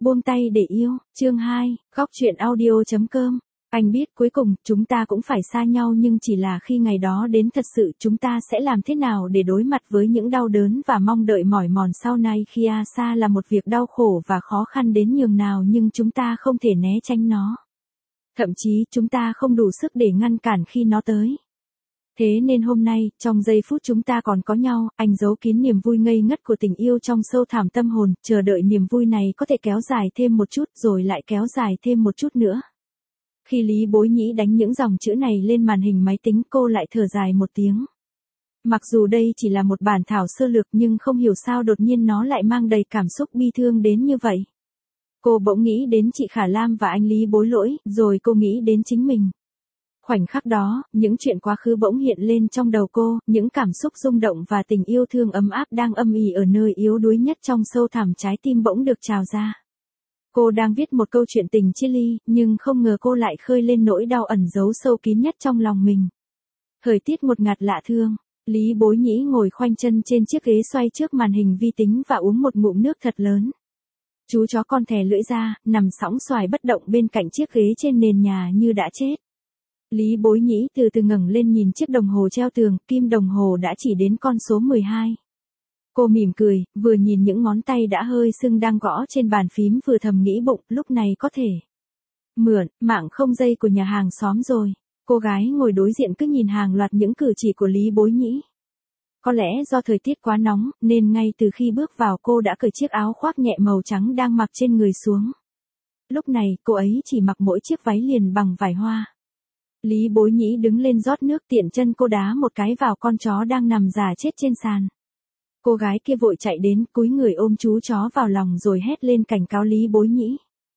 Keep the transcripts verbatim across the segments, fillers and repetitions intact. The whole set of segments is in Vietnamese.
Buông tay để yêu, chương hai, góc truyện audio.com. Anh biết cuối cùng chúng ta cũng phải xa nhau, nhưng chỉ là khi ngày đó đến thật sự chúng ta sẽ làm thế nào để đối mặt với những đau đớn và mong đợi mỏi mòn sau này. Khi a xa là một việc đau khổ và khó khăn đến nhường nào, nhưng chúng ta không thể né tránh nó. Thậm chí chúng ta không đủ sức để ngăn cản khi nó tới. Thế nên hôm nay, trong giây phút chúng ta còn có nhau, anh giấu kín niềm vui ngây ngất của tình yêu trong sâu thẳm tâm hồn, chờ đợi niềm vui này có thể kéo dài thêm một chút rồi lại kéo dài thêm một chút nữa. Khi Lý Bối Nhĩ đánh những dòng chữ này lên màn hình máy tính, cô lại thở dài một tiếng. Mặc dù đây chỉ là một bản thảo sơ lược, nhưng không hiểu sao đột nhiên nó lại mang đầy cảm xúc bi thương đến như vậy. Cô bỗng nghĩ đến chị Khả Lam và anh Lý Bối Lỗi, rồi cô nghĩ đến chính mình. Khoảnh khắc đó, những chuyện quá khứ bỗng hiện lên trong đầu cô, những cảm xúc rung động và tình yêu thương ấm áp đang âm ỉ ở nơi yếu đuối nhất trong sâu thẳm trái tim bỗng được trào ra. Cô đang viết một câu chuyện tình chia ly, nhưng không ngờ cô lại khơi lên nỗi đau ẩn giấu sâu kín nhất trong lòng mình. Thời tiết ngột ngạt lạ thương, Lý Bối Nhĩ ngồi khoanh chân trên chiếc ghế xoay trước màn hình vi tính và uống một ngụm nước thật lớn. Chú chó con thè lưỡi ra, nằm sõng xoài bất động bên cạnh chiếc ghế trên nền nhà như đã chết. Lý Bối Nhĩ từ từ ngẩng lên nhìn chiếc đồng hồ treo tường, kim đồng hồ đã chỉ đến con số mười hai. Cô mỉm cười, vừa nhìn những ngón tay đã hơi sưng đang gõ trên bàn phím, vừa thầm nghĩ bụng, lúc này có thể mượn mạng không dây của nhà hàng xóm rồi. Cô gái ngồi đối diện cứ nhìn hàng loạt những cử chỉ của Lý Bối Nhĩ. Có lẽ do thời tiết quá nóng, nên ngay từ khi bước vào cô đã cởi chiếc áo khoác nhẹ màu trắng đang mặc trên người xuống. Lúc này, cô ấy chỉ mặc mỗi chiếc váy liền bằng vải hoa. Lý Bối Nhĩ đứng lên rót nước, tiện chân cô đá một cái vào con chó đang nằm già chết trên sàn. Cô gái kia vội chạy đến, cúi người ôm chú chó vào lòng rồi hét lên cảnh cáo Lý Bối Nhĩ.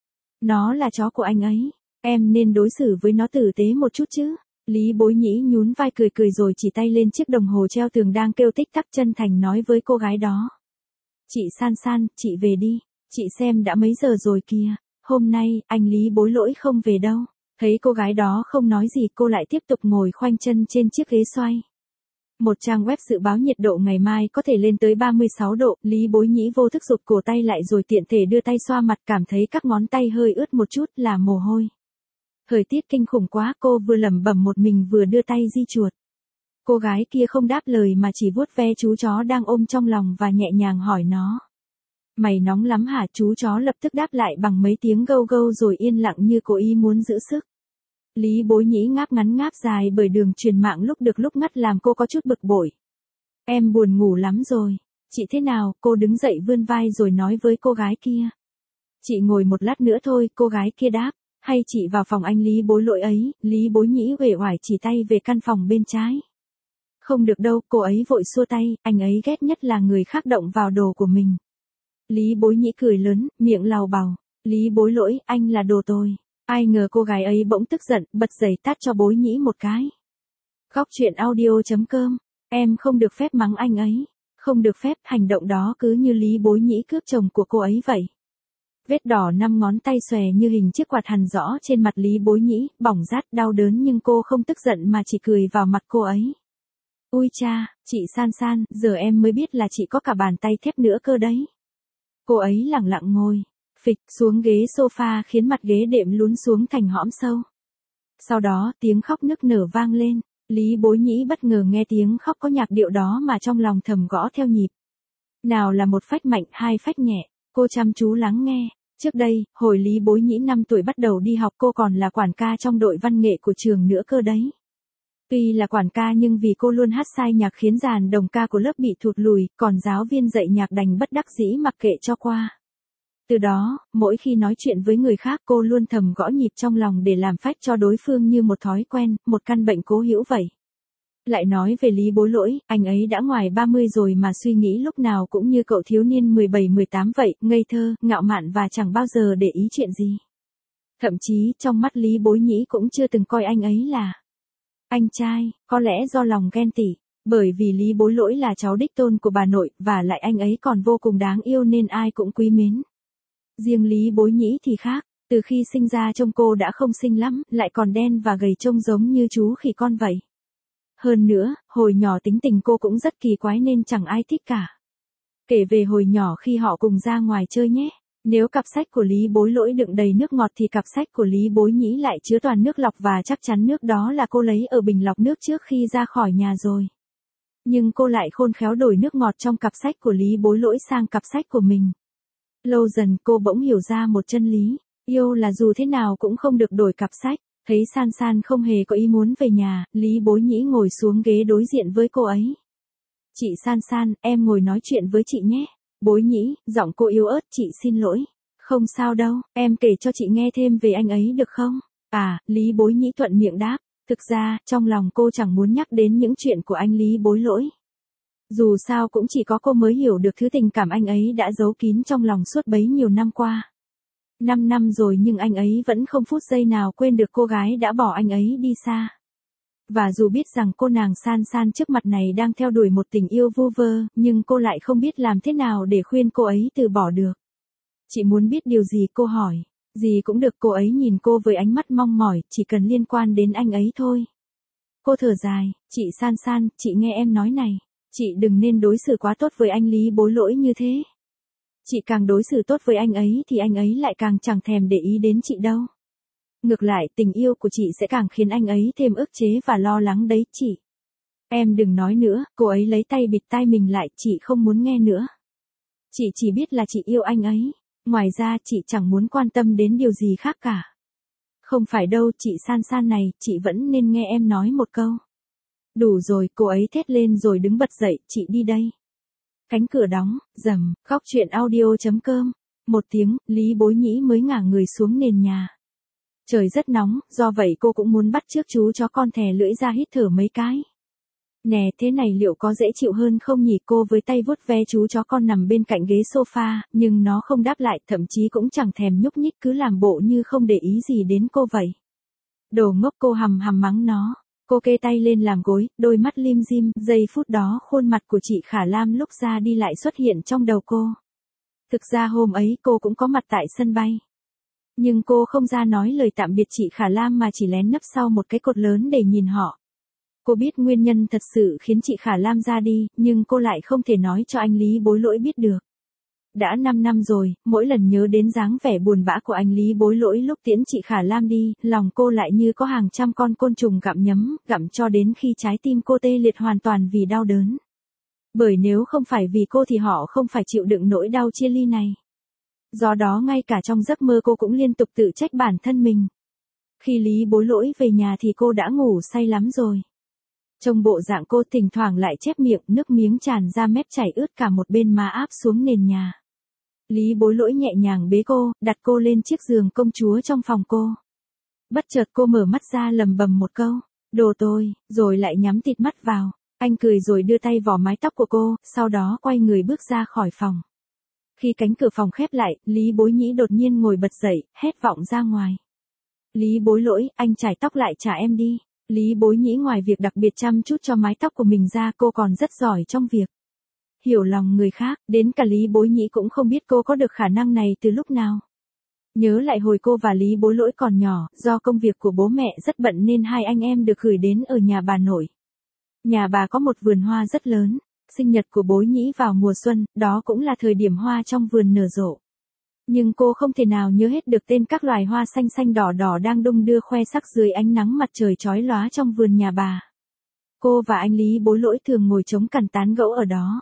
Nó là chó của anh ấy, em nên đối xử với nó tử tế một chút chứ. Lý Bối Nhĩ nhún vai cười cười rồi chỉ tay lên chiếc đồng hồ treo tường đang kêu tích tắc, chân thành nói với cô gái đó. Chị San San, chị về đi, chị xem đã mấy giờ rồi kìa, hôm nay, anh Lý Bối Lỗi không về đâu. Thấy cô gái đó không nói gì, cô lại tiếp tục ngồi khoanh chân trên chiếc ghế xoay. Một trang web dự báo nhiệt độ ngày mai có thể lên tới ba mươi sáu độ, Lý Bối Nhĩ vô thức rụt cổ tay lại rồi tiện thể đưa tay xoa mặt, cảm thấy các ngón tay hơi ướt một chút là mồ hôi. Thời tiết kinh khủng quá, cô vừa lẩm bẩm một mình vừa đưa tay di chuột. Cô gái kia không đáp lời mà chỉ vuốt ve chú chó đang ôm trong lòng và nhẹ nhàng hỏi nó. Mày nóng lắm hả? Chú chó lập tức đáp lại bằng mấy tiếng gâu gâu rồi yên lặng như cố ý muốn giữ sức. Lý Bối Nhĩ ngáp ngắn ngáp dài bởi đường truyền mạng lúc được lúc ngắt làm cô có chút bực bội. Em buồn ngủ lắm rồi. Chị thế nào? Cô đứng dậy vươn vai rồi nói với cô gái kia. Chị ngồi một lát nữa thôi, cô gái kia đáp. Hay chị vào phòng anh Lý Bối Lỗi ấy. Lý Bối Nhĩ uể oải chỉ tay về căn phòng bên trái. Không được đâu, cô ấy vội xua tay, anh ấy ghét nhất là người khác động vào đồ của mình. Lý Bối Nhĩ cười lớn, miệng lào bào. Lý Bối Lỗi, anh là đồ tồi. Ai ngờ cô gái ấy bỗng tức giận, bật giày tát cho Bối Nhĩ một cái. Góc truyện audio.com. Em không được phép mắng anh ấy. Không được phép, hành động đó cứ như Lý Bối Nhĩ cướp chồng của cô ấy vậy. Vết đỏ năm ngón tay xòe như hình chiếc quạt hằn rõ trên mặt Lý Bối Nhĩ, bỏng rát đau đớn nhưng cô không tức giận mà chỉ cười vào mặt cô ấy. Ui cha, chị San San, giờ em mới biết là chị có cả bàn tay thép nữa cơ đấy. Cô ấy lẳng lặng ngồi phịch xuống ghế sofa khiến mặt ghế đệm lún xuống thành hõm sâu. Sau đó tiếng khóc nức nở vang lên, Lý Bối Nhĩ bất ngờ nghe tiếng khóc có nhạc điệu đó mà trong lòng thầm gõ theo nhịp. Nào là một phách mạnh, hai phách nhẹ, cô chăm chú lắng nghe. Trước đây, hồi Lý Bối Nhĩ năm tuổi bắt đầu đi học cô còn là quản ca trong đội văn nghệ của trường nữa cơ đấy. Tuy là quản ca nhưng vì cô luôn hát sai nhạc khiến dàn đồng ca của lớp bị thụt lùi, còn giáo viên dạy nhạc đành bất đắc dĩ mặc kệ cho qua. Từ đó, mỗi khi nói chuyện với người khác cô luôn thầm gõ nhịp trong lòng để làm phách cho đối phương như một thói quen, một căn bệnh cố hữu vậy. Lại nói về Lý Bối Lỗi, anh ấy đã ngoài ba mươi rồi mà suy nghĩ lúc nào cũng như cậu thiếu niên mười bảy mười tám vậy, ngây thơ, ngạo mạn và chẳng bao giờ để ý chuyện gì. Thậm chí trong mắt Lý Bối Nhĩ cũng chưa từng coi anh ấy là anh trai, có lẽ do lòng ghen tị, bởi vì Lý Bối Lỗi là cháu đích tôn của bà nội và lại anh ấy còn vô cùng đáng yêu nên ai cũng quý mến. Riêng Lý Bối Nhĩ thì khác, từ khi sinh ra trông cô đã không xinh lắm, lại còn đen và gầy trông giống như chú khỉ con vậy. Hơn nữa, hồi nhỏ tính tình cô cũng rất kỳ quái nên chẳng ai thích cả. Kể về hồi nhỏ khi họ cùng ra ngoài chơi nhé. Nếu cặp sách của Lý Bối Lỗi đựng đầy nước ngọt thì cặp sách của Lý Bối Nhĩ lại chứa toàn nước lọc và chắc chắn nước đó là cô lấy ở bình lọc nước trước khi ra khỏi nhà rồi. Nhưng cô lại khôn khéo đổi nước ngọt trong cặp sách của Lý Bối Lỗi sang cặp sách của mình. Lâu dần cô bỗng hiểu ra một chân lý, yêu là dù thế nào cũng không được đổi cặp sách. Thấy San San không hề có ý muốn về nhà, Lý Bối Nhĩ ngồi xuống ghế đối diện với cô ấy. Chị San San, em ngồi nói chuyện với chị nhé. Bối Nhĩ, giọng cô yếu ớt, chị xin lỗi. Không sao đâu, em kể cho chị nghe thêm về anh ấy được không? À, Lý Bối Nhĩ thuận miệng đáp. Thực ra, trong lòng cô chẳng muốn nhắc đến những chuyện của anh Lý Bối Lỗi. Dù sao cũng chỉ có cô mới hiểu được thứ tình cảm anh ấy đã giấu kín trong lòng suốt bấy nhiêu năm qua. Năm năm rồi nhưng anh ấy vẫn không phút giây nào quên được cô gái đã bỏ anh ấy đi xa. Và dù biết rằng cô nàng San San trước mặt này đang theo đuổi một tình yêu vu vơ, nhưng cô lại không biết làm thế nào để khuyên cô ấy từ bỏ được. Chị muốn biết điều gì cô hỏi, gì cũng được. Cô ấy nhìn cô với ánh mắt mong mỏi, chỉ cần liên quan đến anh ấy thôi. Cô thở dài, chị San San, chị nghe em nói này, chị đừng nên đối xử quá tốt với anh Lý Bối Lỗi như thế. Chị càng đối xử tốt với anh ấy thì anh ấy lại càng chẳng thèm để ý đến chị đâu. Ngược lại, tình yêu của chị sẽ càng khiến anh ấy thêm ức chế và lo lắng đấy chị. Em đừng nói nữa, cô ấy lấy tay bịt tai mình lại, chị không muốn nghe nữa. Chị chỉ biết là chị yêu anh ấy, ngoài ra chị chẳng muốn quan tâm đến điều gì khác cả. Không phải đâu, chị San San này, chị vẫn nên nghe em nói một câu. Đủ rồi, cô ấy thét lên rồi đứng bật dậy, chị đi đây. Cánh cửa đóng, rầm, góc truyện audio chấm com. Một tiếng, Lý Bối Nhĩ mới ngả người xuống nền nhà. Trời rất nóng, do vậy cô cũng muốn bắt chước chú chó con thè lưỡi ra hít thở mấy cái. Nè, thế này liệu có dễ chịu hơn không nhỉ? Cô với tay vuốt ve chú chó con nằm bên cạnh ghế sofa, nhưng nó không đáp lại, thậm chí cũng chẳng thèm nhúc nhích, cứ làm bộ như không để ý gì đến cô vậy. Đồ ngốc, cô hầm hầm mắng nó. Cô kê tay lên làm gối, đôi mắt lim dim, giây phút đó khuôn mặt của chị Khả Lam lúc ra đi lại xuất hiện trong đầu cô. Thực ra hôm ấy cô cũng có mặt tại sân bay. Nhưng cô không ra nói lời tạm biệt chị Khả Lam mà chỉ lén nấp sau một cái cột lớn để nhìn họ. Cô biết nguyên nhân thật sự khiến chị Khả Lam ra đi, nhưng cô lại không thể nói cho anh Lý Bối Lỗi biết được. Đã năm năm rồi, mỗi lần nhớ đến dáng vẻ buồn bã của anh Lý Bối Lỗi lúc tiễn chị Khả Lam đi, lòng cô lại như có hàng trăm con côn trùng gặm nhấm, gặm cho đến khi trái tim cô tê liệt hoàn toàn vì đau đớn. Bởi nếu không phải vì cô thì họ không phải chịu đựng nỗi đau chia ly này. Do đó ngay cả trong giấc mơ cô cũng liên tục tự trách bản thân mình. Khi Lý Bối Lỗi về nhà thì cô đã ngủ say lắm rồi. Trong bộ dạng cô thỉnh thoảng lại chép miệng, nước miếng tràn ra mép chảy ướt cả một bên má áp xuống nền nhà. Lý Bối Lỗi nhẹ nhàng bế cô, đặt cô lên chiếc giường công chúa trong phòng cô. Bất chợt cô mở mắt ra lầm bầm một câu, đồ tôi, rồi lại nhắm tịt mắt vào. Anh cười rồi đưa tay vò mái tóc của cô, sau đó quay người bước ra khỏi phòng. Khi cánh cửa phòng khép lại, Lý Bối Nhĩ đột nhiên ngồi bật dậy, hét vọng ra ngoài. Lý Bối Lỗi, anh chải tóc lại trả em đi. Lý Bối Nhĩ ngoài việc đặc biệt chăm chút cho mái tóc của mình ra, cô còn rất giỏi trong việc hiểu lòng người khác, đến cả Lý Bối Nhĩ cũng không biết cô có được khả năng này từ lúc nào. Nhớ lại hồi cô và Lý Bối Lỗi còn nhỏ, do công việc của bố mẹ rất bận nên hai anh em được gửi đến ở nhà bà nội. Nhà bà có một vườn hoa rất lớn, sinh nhật của Bối Nhĩ vào mùa xuân, đó cũng là thời điểm hoa trong vườn nở rộ. Nhưng cô không thể nào nhớ hết được tên các loài hoa xanh xanh đỏ đỏ đang đung đưa khoe sắc dưới ánh nắng mặt trời chói lóa trong vườn nhà bà. Cô và anh Lý Bối Lỗi thường ngồi chống cằm tán gẫu ở đó.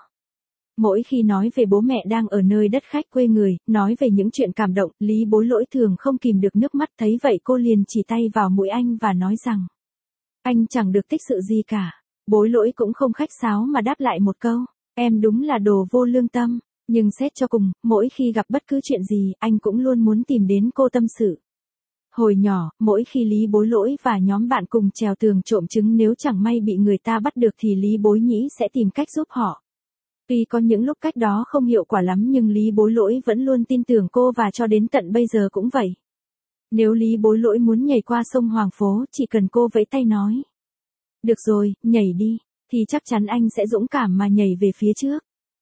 Mỗi khi nói về bố mẹ đang ở nơi đất khách quê người, nói về những chuyện cảm động, Lý Bối Lỗi thường không kìm được nước mắt, thấy vậy cô liền chỉ tay vào mũi anh và nói rằng anh chẳng được tích sự gì cả. Bối Lỗi cũng không khách sáo mà đáp lại một câu, em đúng là đồ vô lương tâm. Nhưng xét cho cùng, mỗi khi gặp bất cứ chuyện gì, anh cũng luôn muốn tìm đến cô tâm sự. Hồi nhỏ, mỗi khi Lý Bối Lỗi và nhóm bạn cùng trèo tường trộm trứng, nếu chẳng may bị người ta bắt được thì Lý Bối Nhĩ sẽ tìm cách giúp họ. Tuy có những lúc cách đó không hiệu quả lắm nhưng Lý Bối Lỗi vẫn luôn tin tưởng cô và cho đến tận bây giờ cũng vậy. Nếu Lý Bối Lỗi muốn nhảy qua sông Hoàng Phố, chỉ cần cô vẫy tay nói, được rồi, nhảy đi, thì chắc chắn anh sẽ dũng cảm mà nhảy về phía trước.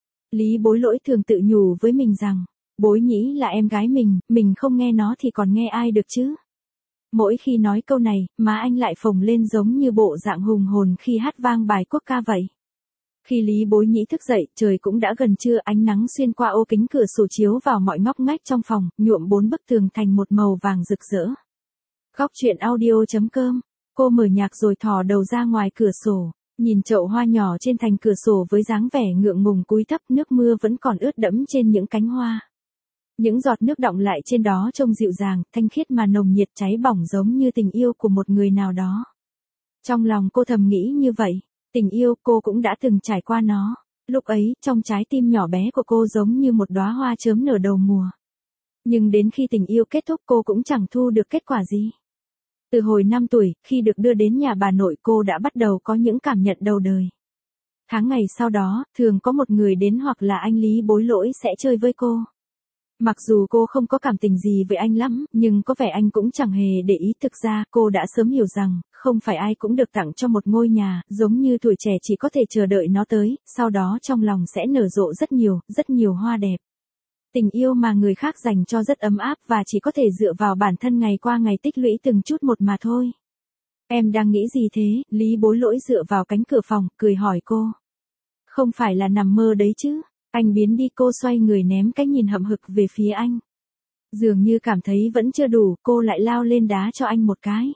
Lý Bối Lỗi thường tự nhủ với mình rằng, Bối Nhĩ là em gái mình, mình không nghe nó thì còn nghe ai được chứ. Mỗi khi nói câu này, má anh lại phồng lên giống như bộ dạng hùng hồn khi hát vang bài quốc ca vậy. Khi Lý Bối Nhĩ thức dậy, trời cũng đã gần trưa, ánh nắng xuyên qua ô kính cửa sổ chiếu vào mọi ngóc ngách trong phòng, nhuộm bốn bức tường thành một màu vàng rực rỡ. Góc truyện audio.com. Cô mở nhạc rồi thò đầu ra ngoài cửa sổ, nhìn chậu hoa nhỏ trên thành cửa sổ với dáng vẻ ngượng ngùng cúi thấp, nước mưa vẫn còn ướt đẫm trên những cánh hoa. Những giọt nước đọng lại trên đó trông dịu dàng, thanh khiết mà nồng nhiệt, cháy bỏng giống như tình yêu của một người nào đó. Trong lòng cô thầm nghĩ như vậy, tình yêu cô cũng đã từng trải qua nó. Lúc ấy, trong trái tim nhỏ bé của cô giống như một đóa hoa chớm nở đầu mùa. Nhưng đến khi tình yêu kết thúc cô cũng chẳng thu được kết quả gì. Từ hồi năm tuổi, khi được đưa đến nhà bà nội, cô đã bắt đầu có những cảm nhận đầu đời. Tháng ngày sau đó, thường có một người đến hoặc là anh Lý Bối Lỗi sẽ chơi với cô. Mặc dù cô không có cảm tình gì với anh lắm, nhưng có vẻ anh cũng chẳng hề để ý. Thực ra, cô đã sớm hiểu rằng, không phải ai cũng được tặng cho một ngôi nhà, giống như tuổi trẻ chỉ có thể chờ đợi nó tới, sau đó trong lòng sẽ nở rộ rất nhiều, rất nhiều hoa đẹp. Tình yêu mà người khác dành cho rất ấm áp và chỉ có thể dựa vào bản thân ngày qua ngày tích lũy từng chút một mà thôi. Em đang nghĩ gì thế? Lý Bối Lỗi dựa vào cánh cửa phòng, cười hỏi cô. Không phải là nằm mơ đấy chứ? Anh biến đi, cô xoay người ném cái nhìn hậm hực về phía anh. Dường như cảm thấy vẫn chưa đủ, cô lại lao lên đá cho anh một cái.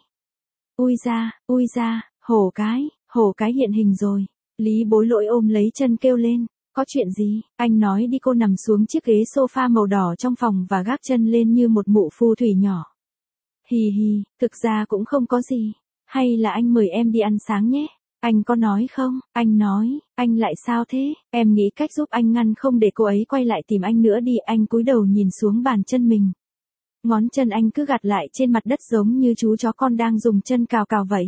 Ui da, ui da, hổ cái, hổ cái hiện hình rồi. Lý Bối Lỗi ôm lấy chân kêu lên. Có chuyện gì? Anh nói đi. Cô nằm xuống chiếc ghế sofa màu đỏ trong phòng và gác chân lên như một mụ phù thủy nhỏ. Hì hì, thực ra cũng không có gì. Hay là anh mời em đi ăn sáng nhé? Anh có nói không? Anh nói, anh lại sao thế? Em nghĩ cách giúp anh ngăn không để cô ấy quay lại tìm anh nữa đi. Anh cúi đầu nhìn xuống bàn chân mình. Ngón chân anh cứ gạt lại trên mặt đất giống như chú chó con đang dùng chân cào cào vậy.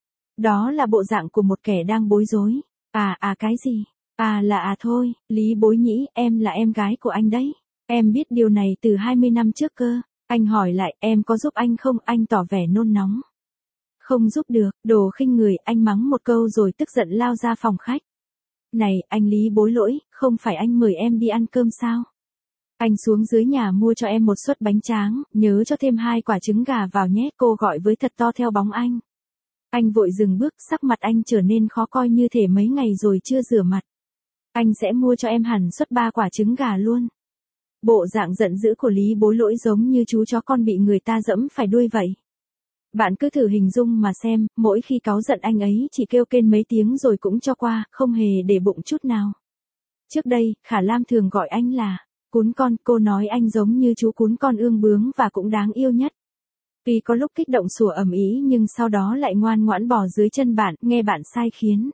Đó là bộ dạng của một kẻ đang bối rối. À à cái gì? À là à thôi, Lý Bối Nhĩ, em là em gái của anh đấy. Em biết điều này từ hai mươi năm trước cơ. Anh hỏi lại, em có giúp anh không? Anh tỏ vẻ nôn nóng. Không giúp được, đồ khinh người, anh mắng một câu rồi tức giận lao ra phòng khách. Này, anh Lý Bối Lỗi, không phải anh mời em đi ăn cơm sao? Anh xuống dưới nhà mua cho em một suất bánh tráng, nhớ cho thêm hai quả trứng gà vào nhé, cô gọi với thật to theo bóng anh. Anh vội dừng bước, sắc mặt anh trở nên khó coi như thể mấy ngày rồi chưa rửa mặt. Anh sẽ mua cho em hẳn suất ba quả trứng gà luôn. Bộ dạng giận dữ của Lý Bối Lỗi giống như chú chó con bị người ta dẫm phải đuôi vậy. Bạn cứ thử hình dung mà xem, mỗi khi cáu giận anh ấy chỉ kêu kên mấy tiếng rồi cũng cho qua, không hề để bụng chút nào. Trước đây, Khả Lam thường gọi anh là cún con, cô nói anh giống như chú cún con ương bướng và cũng đáng yêu nhất. Tuy có lúc kích động sủa ầm ĩ nhưng sau đó lại ngoan ngoãn bò dưới chân bạn, nghe bạn sai khiến.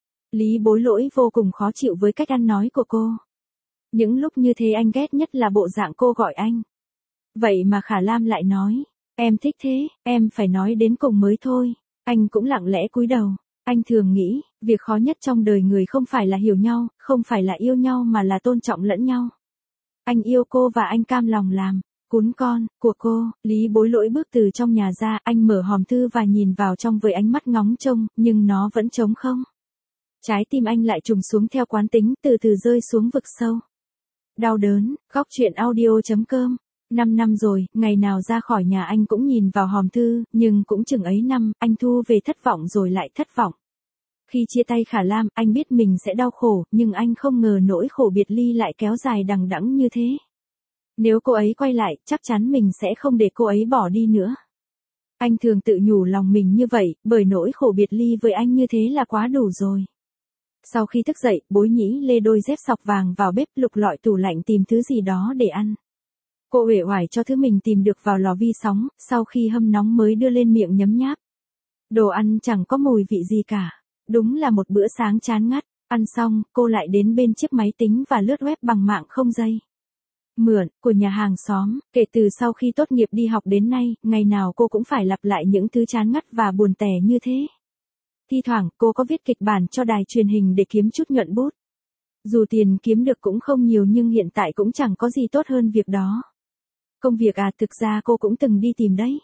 Lý Bối Lỗi vô cùng khó chịu với cách ăn nói của cô. Những lúc như thế anh ghét nhất là bộ dạng cô gọi anh. Vậy mà Khả Lam lại nói, em thích thế, em phải nói đến cùng mới thôi. Anh cũng lặng lẽ cúi đầu. Anh thường nghĩ, việc khó nhất trong đời người không phải là hiểu nhau, không phải là yêu nhau mà là tôn trọng lẫn nhau. Anh yêu cô và anh cam lòng làm cún con của cô. Lý Bối Lỗi bước từ trong nhà ra, anh mở hòm thư và nhìn vào trong với ánh mắt ngóng trông, nhưng nó vẫn trống không. Trái tim anh lại trùng xuống theo quán tính, từ từ rơi xuống vực sâu. Đau đớn. Góc truyện audio.com. Năm năm rồi, ngày nào ra khỏi nhà anh cũng nhìn vào hòm thư, nhưng cũng chừng ấy năm, anh thu về thất vọng rồi lại thất vọng. Khi chia tay Khả Lam, anh biết mình sẽ đau khổ, nhưng anh không ngờ nỗi khổ biệt ly lại kéo dài đằng đẵng như thế. Nếu cô ấy quay lại, chắc chắn mình sẽ không để cô ấy bỏ đi nữa. Anh thường tự nhủ lòng mình như vậy, bởi nỗi khổ biệt ly với anh như thế là quá đủ rồi. Sau khi thức dậy, Bối Nhĩ lê đôi dép sọc vàng vào bếp, lục lọi tủ lạnh tìm thứ gì đó để ăn. Cô uể oải cho thứ mình tìm được vào lò vi sóng, sau khi hâm nóng mới đưa lên miệng nhấm nháp. Đồ ăn chẳng có mùi vị gì cả. Đúng là một bữa sáng chán ngắt. Ăn xong, cô lại đến bên chiếc máy tính và lướt web bằng mạng không dây. Mượn, của nhà hàng xóm. Kể từ sau khi tốt nghiệp đi học đến nay, ngày nào cô cũng phải lặp lại những thứ chán ngắt và buồn tẻ như thế. Thi thoảng, cô có viết kịch bản cho đài truyền hình để kiếm chút nhuận bút. Dù tiền kiếm được cũng không nhiều nhưng hiện tại cũng chẳng có gì tốt hơn việc đó. Công việc à, thực ra cô cũng từng đi tìm đấy.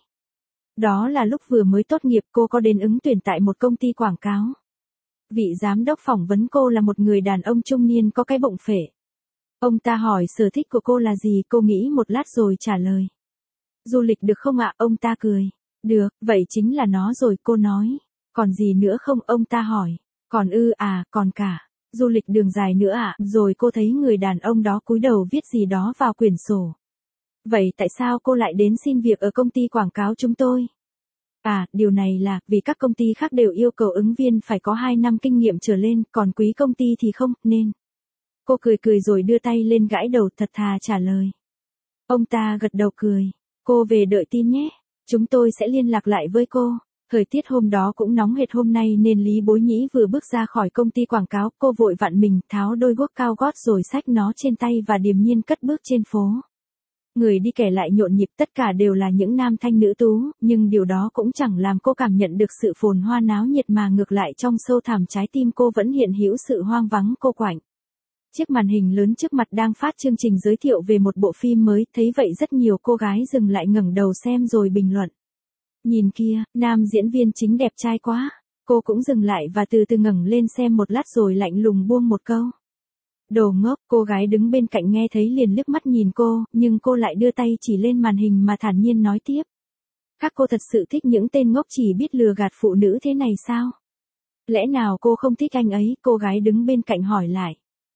Đó là lúc vừa mới tốt nghiệp cô có đến ứng tuyển tại một công ty quảng cáo. Vị giám đốc phỏng vấn cô là một người đàn ông trung niên có cái bụng phệ. Ông ta hỏi sở thích của cô là gì, cô nghĩ một lát rồi trả lời. Du lịch được không ạ? Ông ta cười. Được, vậy chính là nó rồi, cô nói. Còn gì nữa không? Ông ta hỏi. Còn ư à, còn cả. Du lịch đường dài nữa à? Rồi cô thấy người đàn ông đó cúi đầu viết gì đó vào quyển sổ. Vậy tại sao cô lại đến xin việc ở công ty quảng cáo chúng tôi? À, điều này là, vì các công ty khác đều yêu cầu ứng viên phải có hai năm kinh nghiệm trở lên, còn quý công ty thì không, nên. Cô cười cười rồi đưa tay lên gãi đầu thật thà trả lời. Ông ta gật đầu cười. Cô về đợi tin nhé. Chúng tôi sẽ liên lạc lại với cô. Thời tiết hôm đó cũng nóng hệt hôm nay nên Lý Bối Nhĩ vừa bước ra khỏi công ty quảng cáo, cô vội vặn mình, tháo đôi guốc cao gót rồi xách nó trên tay và điềm nhiên cất bước trên phố. Người đi kẻ lại nhộn nhịp, tất cả đều là những nam thanh nữ tú, nhưng điều đó cũng chẳng làm cô cảm nhận được sự phồn hoa náo nhiệt mà ngược lại trong sâu thẳm trái tim cô vẫn hiện hữu sự hoang vắng cô quạnh. Chiếc màn hình lớn trước mặt đang phát chương trình giới thiệu về một bộ phim mới, thấy vậy rất nhiều cô gái dừng lại ngẩng đầu xem rồi bình luận. Nhìn kia, nam diễn viên chính đẹp trai quá. Cô cũng dừng lại và từ từ ngẩng lên xem một lát rồi lạnh lùng buông một câu. Đồ ngốc, cô gái đứng bên cạnh nghe thấy liền liếc mắt nhìn cô, nhưng cô lại đưa tay chỉ lên màn hình mà thản nhiên nói tiếp. Các cô thật sự thích những tên ngốc chỉ biết lừa gạt phụ nữ thế này sao? Lẽ nào cô không thích anh ấy? Cô gái đứng bên cạnh hỏi lại.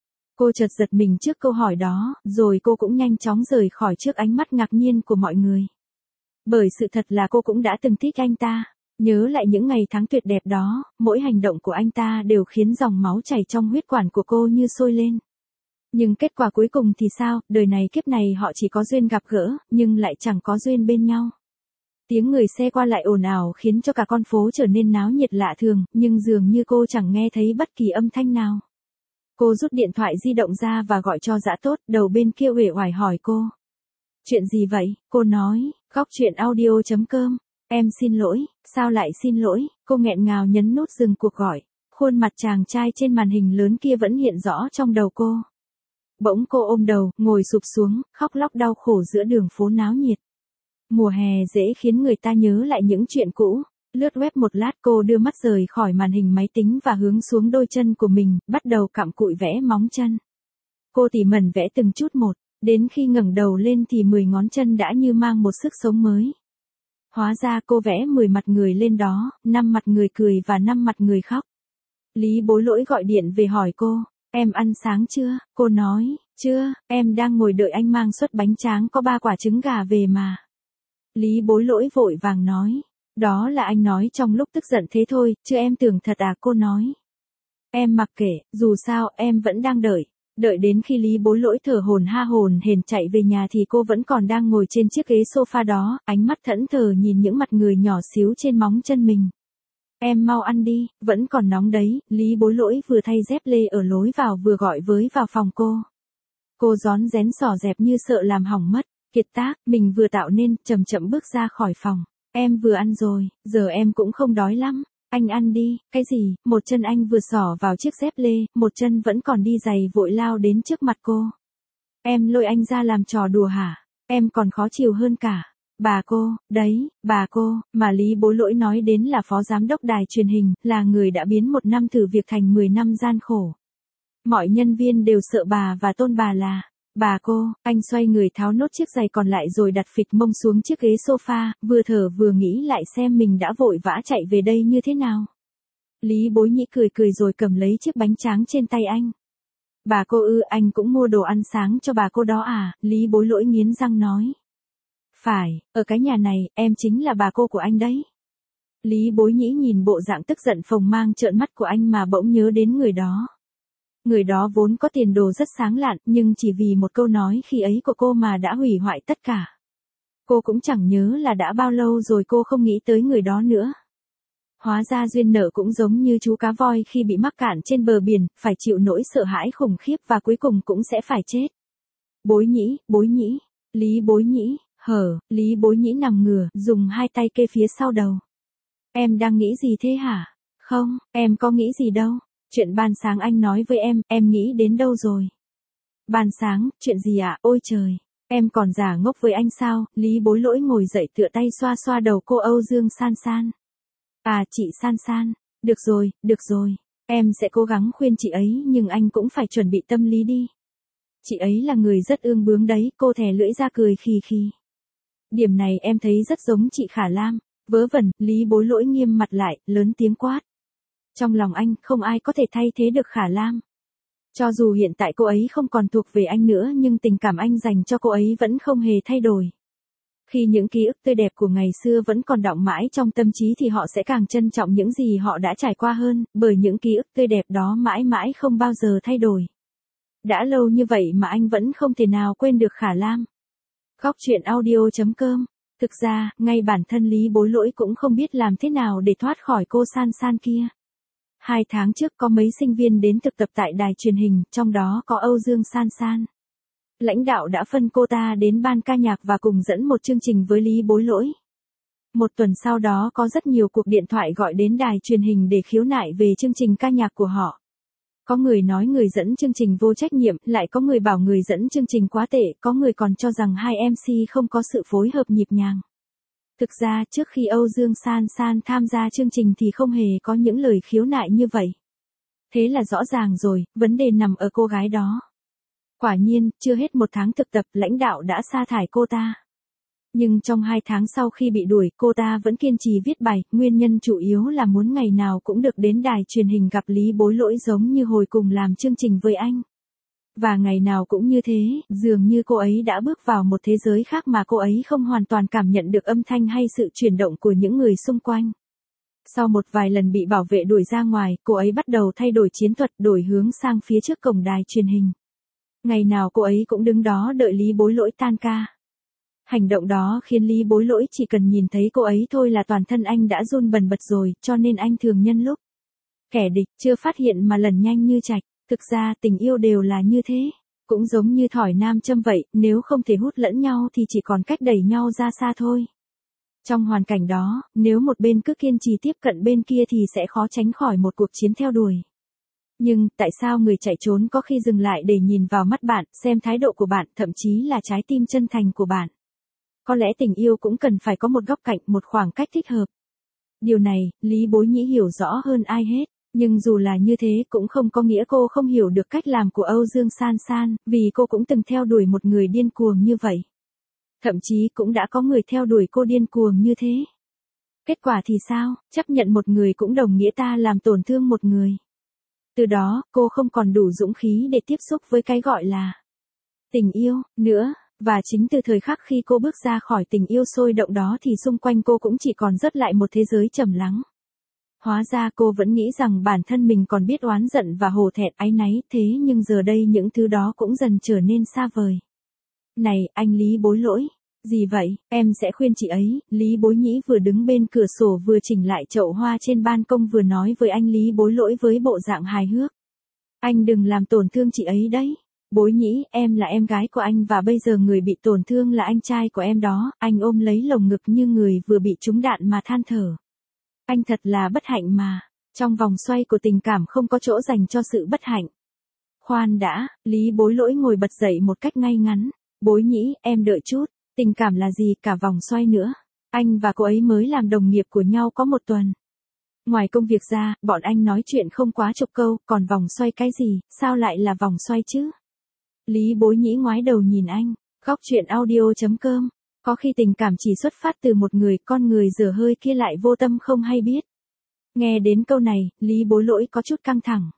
Cô chợt giật mình trước câu hỏi đó, rồi cô cũng nhanh chóng rời khỏi trước ánh mắt ngạc nhiên của mọi người. Bởi sự thật là cô cũng đã từng thích anh ta. Nhớ lại những ngày tháng tuyệt đẹp đó, mỗi hành động của anh ta đều khiến dòng máu chảy trong huyết quản của cô như sôi lên. Nhưng kết quả cuối cùng thì sao? Đời này kiếp này họ chỉ có duyên gặp gỡ, nhưng lại chẳng có duyên bên nhau. Tiếng người xe qua lại ồn ào khiến cho cả con phố trở nên náo nhiệt lạ thường, nhưng dường như cô chẳng nghe thấy bất kỳ âm thanh nào. Cô rút điện thoại di động ra và gọi cho Dã Tốt, đầu bên kia uể oải hỏi cô. Chuyện gì vậy? Cô nói, góc chuyện audio chấm com. Em xin lỗi, sao lại xin lỗi? Cô nghẹn ngào nhấn nút dừng cuộc gọi. Khuôn mặt chàng trai trên màn hình lớn kia vẫn hiện rõ trong đầu cô. Bỗng cô ôm đầu, ngồi sụp xuống, khóc lóc đau khổ giữa đường phố náo nhiệt. Mùa hè dễ khiến người ta nhớ lại những chuyện cũ. Lướt web một lát cô đưa mắt rời khỏi màn hình máy tính và hướng xuống đôi chân của mình, bắt đầu cặm cụi vẽ móng chân. Cô tỉ mẩn vẽ từng chút một, đến khi ngẩng đầu lên thì mười ngón chân đã như mang một sức sống mới. Hóa ra cô vẽ mười mặt người lên đó, năm mặt người cười và năm mặt người khóc. Lý Bối Lỗi gọi điện về hỏi cô, em ăn sáng chưa? Cô nói, chưa, em đang ngồi đợi anh mang suất bánh tráng có ba quả trứng gà về mà. Lý Bối Lỗi vội vàng nói, đó là anh nói trong lúc tức giận thế thôi, chứ em tưởng thật à? Cô nói. Em mặc kệ, dù sao em vẫn đang đợi. Đợi đến khi Lý Bối Lỗi thở hổn ha hồn hển chạy về nhà thì cô vẫn còn đang ngồi trên chiếc ghế sofa đó, ánh mắt thẫn thờ nhìn những mặt người nhỏ xíu trên móng chân mình. Em mau ăn đi, vẫn còn nóng đấy. Lý Bối Lỗi vừa thay dép lê ở lối vào vừa gọi với vào phòng cô. Cô rón rén xỏ dẹp như sợ làm hỏng mất. Kiệt tác, mình vừa tạo nên, chậm chậm bước ra khỏi phòng. Em vừa ăn rồi, giờ em cũng không đói lắm. Anh ăn đi. Cái gì? Một chân anh vừa xỏ vào chiếc dép lê, một chân vẫn còn đi giày vội lao đến trước mặt cô. Em lôi anh ra làm trò đùa hả? Em còn khó chịu hơn cả. Bà cô, đấy, bà cô, mà Lý Bối Lỗi nói đến là phó giám đốc đài truyền hình, là người đã biến một năm thử việc thành mười năm gian khổ. Mọi nhân viên đều sợ bà và tôn bà là, bà cô. Anh xoay người tháo nốt chiếc giày còn lại rồi đặt phịch mông xuống chiếc ghế sofa, vừa thở vừa nghĩ lại xem mình đã vội vã chạy về đây như thế nào. Lý Bối Nhĩ cười cười rồi cầm lấy chiếc bánh tráng trên tay anh. Bà cô ư? Anh cũng mua đồ ăn sáng cho bà cô đó à? Lý Bối Lỗi nghiến răng nói. Phải, ở cái nhà này, em chính là bà cô của anh đấy. Lý Bối Nhĩ nhìn bộ dạng tức giận phồng mang trợn mắt của anh mà bỗng nhớ đến người đó. Người đó vốn có tiền đồ rất sáng lạn, nhưng chỉ vì một câu nói khi ấy của cô mà đã hủy hoại tất cả. Cô cũng chẳng nhớ là đã bao lâu rồi cô không nghĩ tới người đó nữa. Hóa ra duyên nợ cũng giống như chú cá voi khi bị mắc cạn trên bờ biển, phải chịu nỗi sợ hãi khủng khiếp và cuối cùng cũng sẽ phải chết. Bối Nhĩ, Bối Nhĩ, Lý Bối Nhĩ, hở, Lý Bối Nhĩ nằm ngửa, dùng hai tay kê phía sau đầu. Em đang nghĩ gì thế hả? Không, em có nghĩ gì đâu. Chuyện ban sáng anh nói với em, em nghĩ đến đâu rồi? Ban sáng, chuyện gì ạ? À? Ôi trời, em còn giả ngốc với anh sao? Lý Bối Lỗi ngồi dậy tựa tay xoa xoa đầu cô Âu Dương San San. À, chị San San, được rồi, được rồi, em sẽ cố gắng khuyên chị ấy nhưng anh cũng phải chuẩn bị tâm lý đi. Chị ấy là người rất ương bướng đấy, cô thè lưỡi ra cười khì khì. Điểm này em thấy rất giống chị Khả Lam. Vớ vẩn, Lý Bối Lỗi nghiêm mặt lại, lớn tiếng quát. Trong lòng anh, không ai có thể thay thế được Khả Lam. Cho dù hiện tại cô ấy không còn thuộc về anh nữa nhưng tình cảm anh dành cho cô ấy vẫn không hề thay đổi. Khi những ký ức tươi đẹp của ngày xưa vẫn còn đọng mãi trong tâm trí thì họ sẽ càng trân trọng những gì họ đã trải qua hơn, bởi những ký ức tươi đẹp đó mãi mãi không bao giờ thay đổi. Đã lâu như vậy mà anh vẫn không thể nào quên được Khả Lam. Góc truyện audio chấm com. Thực ra, ngay bản thân Lý Bối Lỗi cũng không biết làm thế nào để thoát khỏi cô San San kia. Hai tháng trước có mấy sinh viên đến thực tập tại đài truyền hình, trong đó có Âu Dương San San. Lãnh đạo đã phân cô ta đến ban ca nhạc và cùng dẫn một chương trình với Lý Bối Lỗi. Một tuần sau đó có rất nhiều cuộc điện thoại gọi đến đài truyền hình để khiếu nại về chương trình ca nhạc của họ. Có người nói người dẫn chương trình vô trách nhiệm, lại có người bảo người dẫn chương trình quá tệ, có người còn cho rằng hai em xê không có sự phối hợp nhịp nhàng. Thực ra trước khi Âu Dương San San tham gia chương trình thì không hề có những lời khiếu nại như vậy. Thế là rõ ràng rồi, vấn đề nằm ở cô gái đó. Quả nhiên, chưa hết một tháng thực tập, lãnh đạo đã sa thải cô ta. Nhưng trong hai tháng sau khi bị đuổi, cô ta vẫn kiên trì viết bài, nguyên nhân chủ yếu là muốn ngày nào cũng được đến đài truyền hình gặp Lý Bối Lỗi giống như hồi cùng làm chương trình với anh. Và ngày nào cũng như thế, dường như cô ấy đã bước vào một thế giới khác mà cô ấy không hoàn toàn cảm nhận được âm thanh hay sự chuyển động của những người xung quanh. Sau một vài lần bị bảo vệ đuổi ra ngoài, cô ấy bắt đầu thay đổi chiến thuật, đổi hướng sang phía trước cổng đài truyền hình. Ngày nào cô ấy cũng đứng đó đợi Lý Bối Lỗi tan ca. Hành động đó khiến Lý Bối Lỗi chỉ cần nhìn thấy cô ấy thôi là toàn thân anh đã run bần bật rồi, cho nên anh thường nhân lúc kẻ địch chưa phát hiện mà lần nhanh như trạch. Thực ra tình yêu đều là như thế, cũng giống như thỏi nam châm vậy, nếu không thể hút lẫn nhau thì chỉ còn cách đẩy nhau ra xa thôi. Trong hoàn cảnh đó, nếu một bên cứ kiên trì tiếp cận bên kia thì sẽ khó tránh khỏi một cuộc chiến theo đuổi. Nhưng, tại sao người chạy trốn có khi dừng lại để nhìn vào mắt bạn, xem thái độ của bạn, thậm chí là trái tim chân thành của bạn? Có lẽ tình yêu cũng cần phải có một góc cạnh, một khoảng cách thích hợp. Điều này, Lý Bối Nhĩ hiểu rõ hơn ai hết. Nhưng dù là như thế cũng không có nghĩa cô không hiểu được cách làm của Âu Dương San San, vì cô cũng từng theo đuổi một người điên cuồng như vậy. Thậm chí cũng đã có người theo đuổi cô điên cuồng như thế. Kết quả thì sao? Chấp nhận một người cũng đồng nghĩa ta làm tổn thương một người. Từ đó, cô không còn đủ dũng khí để tiếp xúc với cái gọi là tình yêu nữa. Và chính từ thời khắc khi cô bước ra khỏi tình yêu sôi động đó thì xung quanh cô cũng chỉ còn rớt lại một thế giới trầm lắng. Hóa ra cô vẫn nghĩ rằng bản thân mình còn biết oán giận và hổ thẹn áy náy, thế nhưng giờ đây những thứ đó cũng dần trở nên xa vời. Này, anh Lý Bối Lỗi. Gì vậy, em sẽ khuyên chị ấy. Lý Bối Nhĩ vừa đứng bên cửa sổ vừa chỉnh lại chậu hoa trên ban công vừa nói với anh Lý Bối Lỗi với bộ dạng hài hước. Anh đừng làm tổn thương chị ấy đấy. Bối Nhĩ, em là em gái của anh và bây giờ người bị tổn thương là anh trai của em đó. Anh ôm lấy lồng ngực như người vừa bị trúng đạn mà than thở. Anh thật là bất hạnh mà. Trong vòng xoay của tình cảm không có chỗ dành cho sự bất hạnh. Khoan đã, Lý Bối Lỗi ngồi bật dậy một cách ngay ngắn. Bối Nhĩ, em đợi chút. Tình cảm là gì cả vòng xoay nữa. Anh và cô ấy mới làm đồng nghiệp của nhau có một tuần. Ngoài công việc ra, bọn anh nói chuyện không quá chục câu, còn vòng xoay cái gì, sao lại là vòng xoay chứ? Lý Bối Nhĩ ngoái đầu nhìn anh. Góc truyện audio chấm com. Có khi tình cảm chỉ xuất phát từ một người, con người dở hơi kia lại vô tâm không hay biết. Nghe đến câu này, Lý Bối Lỗi có chút căng thẳng.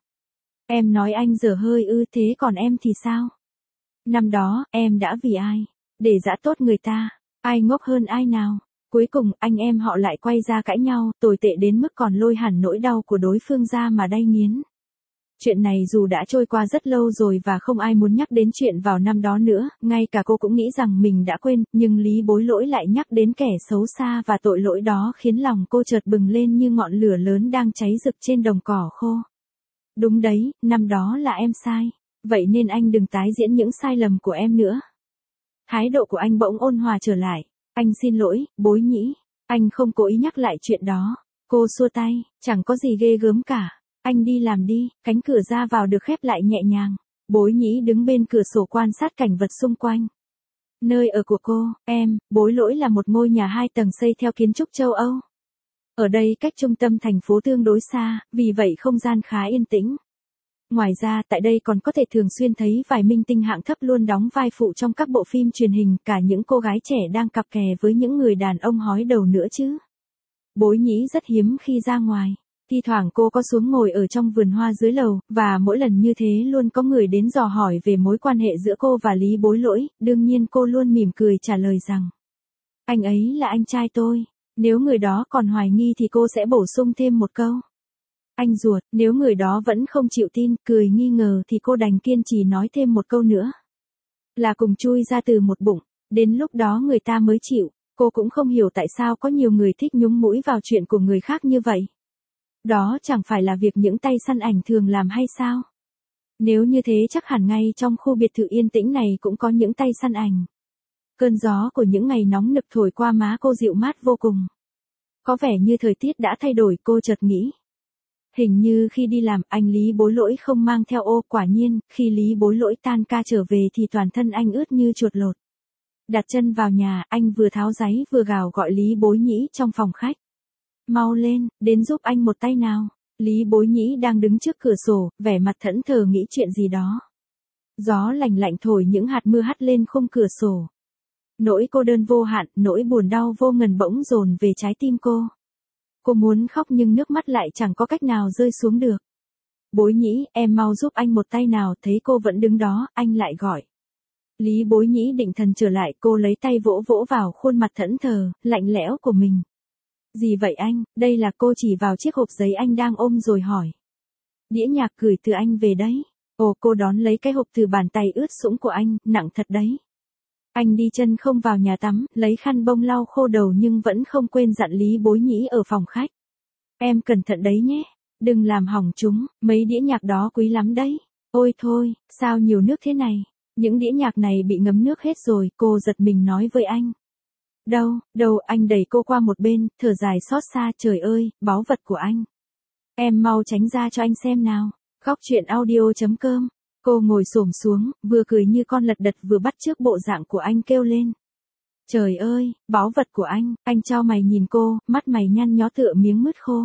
Em nói anh dở hơi ư, thế còn em thì sao? Năm đó, em đã vì ai? Để dã tốt người ta. Ai ngốc hơn ai nào? Cuối cùng, anh em họ lại quay ra cãi nhau, tồi tệ đến mức còn lôi hẳn nỗi đau của đối phương ra mà đay nghiến. Chuyện này dù đã trôi qua rất lâu rồi và không ai muốn nhắc đến chuyện vào năm đó nữa, ngay cả cô cũng nghĩ rằng mình đã quên, nhưng Lý Bối Lỗi lại nhắc đến kẻ xấu xa và tội lỗi đó khiến lòng cô chợt bừng lên như ngọn lửa lớn đang cháy rực trên đồng cỏ khô. Đúng đấy, năm đó là em sai. Vậy nên anh đừng tái diễn những sai lầm của em nữa. Thái độ của anh bỗng ôn hòa trở lại. Anh xin lỗi, Bối Nhĩ. Anh không cố ý nhắc lại chuyện đó. Cô xua tay, chẳng có gì ghê gớm cả. Anh đi làm đi, cánh cửa ra vào được khép lại nhẹ nhàng. Bối Nhĩ đứng bên cửa sổ quan sát cảnh vật xung quanh. Nơi ở của cô, em, Bối Lỗi là một ngôi nhà hai tầng xây theo kiến trúc châu Âu. Ở đây cách trung tâm thành phố tương đối xa, vì vậy không gian khá yên tĩnh. Ngoài ra, tại đây còn có thể thường xuyên thấy vài minh tinh hạng thấp luôn đóng vai phụ trong các bộ phim truyền hình, cả những cô gái trẻ đang cặp kè với những người đàn ông hói đầu nữa chứ. Bối Nhĩ rất hiếm khi ra ngoài. Thi thoảng cô có xuống ngồi ở trong vườn hoa dưới lầu, và mỗi lần như thế luôn có người đến dò hỏi về mối quan hệ giữa cô và Lý Bối Lỗi, đương nhiên cô luôn mỉm cười trả lời rằng, anh ấy là anh trai tôi. Nếu người đó còn hoài nghi thì cô sẽ bổ sung thêm một câu, anh ruột. Nếu người đó vẫn không chịu tin, cười nghi ngờ thì cô đành kiên trì nói thêm một câu nữa, là cùng chui ra từ một bụng. Đến lúc đó người ta mới chịu. Cô cũng không hiểu tại sao có nhiều người thích nhúng mũi vào chuyện của người khác như vậy. Đó chẳng phải là việc những tay săn ảnh thường làm hay sao? Nếu như thế chắc hẳn ngay trong khu biệt thự yên tĩnh này cũng có những tay săn ảnh. Cơn gió của những ngày nóng nực thổi qua má cô dịu mát vô cùng. Có vẻ như thời tiết đã thay đổi, cô chợt nghĩ. Hình như khi đi làm, anh Lý Bối Lỗi không mang theo ô. Quả nhiên, khi Lý Bối Lỗi tan ca trở về thì toàn thân anh ướt như chuột lột. Đặt chân vào nhà, anh vừa tháo giấy vừa gào gọi Lý Bối Nhĩ trong phòng khách. Mau lên, đến giúp anh một tay nào. Lý Bối Nhĩ đang đứng trước cửa sổ, vẻ mặt thẫn thờ nghĩ chuyện gì đó. Gió lạnh lạnh thổi những hạt mưa hắt lên khung cửa sổ. Nỗi cô đơn vô hạn, nỗi buồn đau vô ngần bỗng dồn về trái tim cô. Cô muốn khóc nhưng nước mắt lại chẳng có cách nào rơi xuống được. Bối Nhĩ, em mau giúp anh một tay nào. Thấy cô vẫn đứng đó, anh lại gọi. Lý Bối Nhĩ định thần trở lại, cô lấy tay vỗ vỗ vào khuôn mặt thẫn thờ, lạnh lẽo của mình. Gì vậy anh? Đây là cô chỉ vào chiếc hộp giấy anh đang ôm rồi hỏi. Đĩa nhạc gửi từ anh về đấy. Ồ, cô đón lấy cái hộp từ bàn tay ướt sũng của anh, nặng thật đấy. Anh đi chân không vào nhà tắm, lấy khăn bông lau khô đầu nhưng vẫn không quên dặn Lý Bối Nhĩ ở phòng khách. Em cẩn thận đấy nhé, đừng làm hỏng chúng, mấy đĩa nhạc đó quý lắm đấy. Ôi thôi, sao nhiều nước thế này? Những đĩa nhạc này bị ngấm nước hết rồi, cô giật mình nói với anh. Đâu, đâu, anh đẩy cô qua một bên, thở dài xót xa, trời ơi, báu vật của anh. Em mau tránh ra cho anh xem nào. Góc truyện audio chấm com. Cô ngồi xổm xuống, vừa cười như con lật đật vừa bắt chước bộ dạng của anh kêu lên. Trời ơi, báu vật của anh, anh chau mày nhìn cô, mắt mày nhăn nhó tựa miếng mứt khô.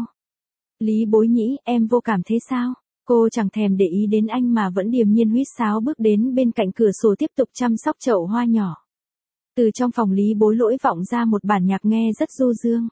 Lý Bối Nhĩ, em vô cảm thế sao? Cô chẳng thèm để ý đến anh mà vẫn điềm nhiên huýt sáo bước đến bên cạnh cửa sổ tiếp tục chăm sóc chậu hoa nhỏ. Từ trong phòng Lý Bối Lỗi vọng ra một bản nhạc nghe rất du dương.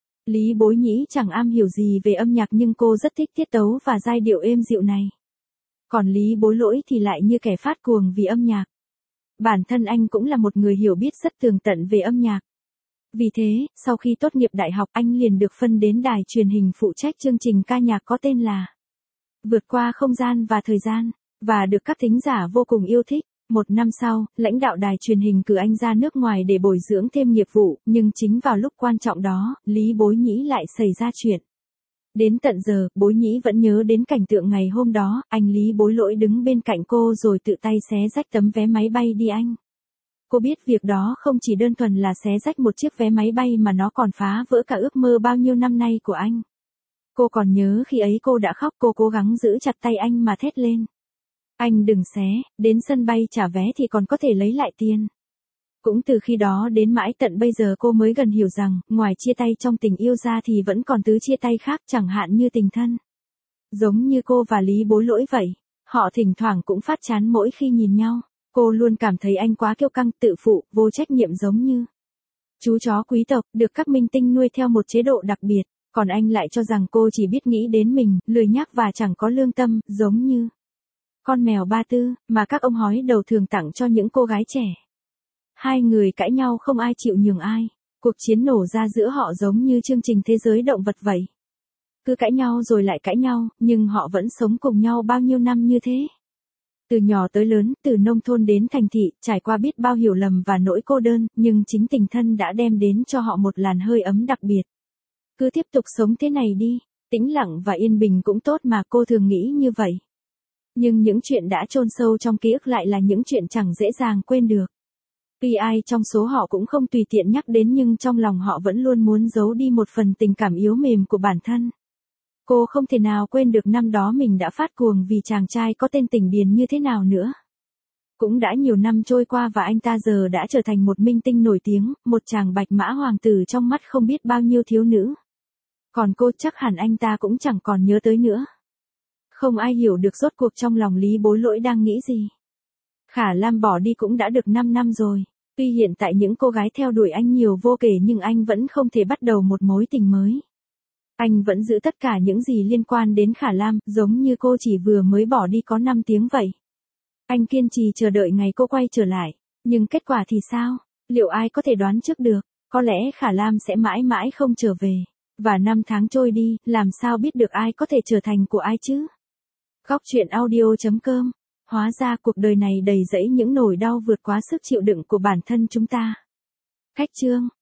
Lý Bối Nhĩ chẳng am hiểu gì về âm nhạc nhưng cô rất thích tiết tấu và giai điệu êm dịu này. Còn Lý Bối Lỗi thì lại như kẻ phát cuồng vì âm nhạc. Bản thân anh cũng là một người hiểu biết rất tường tận về âm nhạc. Vì thế, sau khi tốt nghiệp đại học anh liền được phân đến đài truyền hình phụ trách chương trình ca nhạc có tên là Vượt qua không gian và thời gian, và được các thính giả vô cùng yêu thích. Một năm sau, lãnh đạo đài truyền hình cử anh ra nước ngoài để bồi dưỡng thêm nghiệp vụ, nhưng chính vào lúc quan trọng đó, Lý Bối Nhĩ lại xảy ra chuyện. Đến tận giờ, Bối Nhĩ vẫn nhớ đến cảnh tượng ngày hôm đó, anh Lý Bối Lỗi đứng bên cạnh cô rồi tự tay xé rách tấm vé máy bay đi Anh. Cô biết việc đó không chỉ đơn thuần là xé rách một chiếc vé máy bay mà nó còn phá vỡ cả ước mơ bao nhiêu năm nay của anh. Cô còn nhớ khi ấy cô đã khóc, cô cố gắng giữ chặt tay anh mà thét lên. Anh đừng xé, đến sân bay trả vé thì còn có thể lấy lại tiền. Cũng từ khi đó đến mãi tận bây giờ cô mới gần hiểu rằng, ngoài chia tay trong tình yêu ra thì vẫn còn tứ chia tay khác, chẳng hạn như tình thân. Giống như cô và Lý Bối Lỗi vậy, họ thỉnh thoảng cũng phát chán mỗi khi nhìn nhau. Cô luôn cảm thấy anh quá kiêu căng, tự phụ, vô trách nhiệm giống như chú chó quý tộc, được các minh tinh nuôi theo một chế độ đặc biệt. Còn anh lại cho rằng cô chỉ biết nghĩ đến mình, lười nhác và chẳng có lương tâm, giống như con mèo ba tư, mà các ông hói đầu thường tặng cho những cô gái trẻ. Hai người cãi nhau không ai chịu nhường ai. Cuộc chiến nổ ra giữa họ giống như chương trình thế giới động vật vậy. Cứ cãi nhau rồi lại cãi nhau, nhưng họ vẫn sống cùng nhau bao nhiêu năm như thế. Từ nhỏ tới lớn, từ nông thôn đến thành thị, trải qua biết bao hiểu lầm và nỗi cô đơn, nhưng chính tình thân đã đem đến cho họ một làn hơi ấm đặc biệt. Cứ tiếp tục sống thế này đi, tĩnh lặng và yên bình cũng tốt mà, cô thường nghĩ như vậy. Nhưng những chuyện đã chôn sâu trong ký ức lại là những chuyện chẳng dễ dàng quên được. Tuy ai trong số họ cũng không tùy tiện nhắc đến nhưng trong lòng họ vẫn luôn muốn giấu đi một phần tình cảm yếu mềm của bản thân. Cô không thể nào quên được năm đó mình đã phát cuồng vì chàng trai có tên Tỉnh Điền như thế nào nữa. Cũng đã nhiều năm trôi qua và anh ta giờ đã trở thành một minh tinh nổi tiếng, một chàng bạch mã hoàng tử trong mắt không biết bao nhiêu thiếu nữ. Còn cô chắc hẳn anh ta cũng chẳng còn nhớ tới nữa. Không ai hiểu được rốt cuộc trong lòng Lý Bối Lỗi đang nghĩ gì. Khả Lam bỏ đi cũng đã được năm năm rồi. Tuy hiện tại những cô gái theo đuổi anh nhiều vô kể nhưng anh vẫn không thể bắt đầu một mối tình mới. Anh vẫn giữ tất cả những gì liên quan đến Khả Lam, giống như cô chỉ vừa mới bỏ đi có năm tiếng vậy. Anh kiên trì chờ đợi ngày cô quay trở lại. Nhưng kết quả thì sao? Liệu ai có thể đoán trước được? Có lẽ Khả Lam sẽ mãi mãi không trở về. Và năm tháng trôi đi, làm sao biết được ai có thể trở thành của ai chứ? Góc truyện audio chấm com. Hóa ra cuộc đời này đầy rẫy những nỗi đau vượt quá sức chịu đựng của bản thân chúng ta. Khách chương.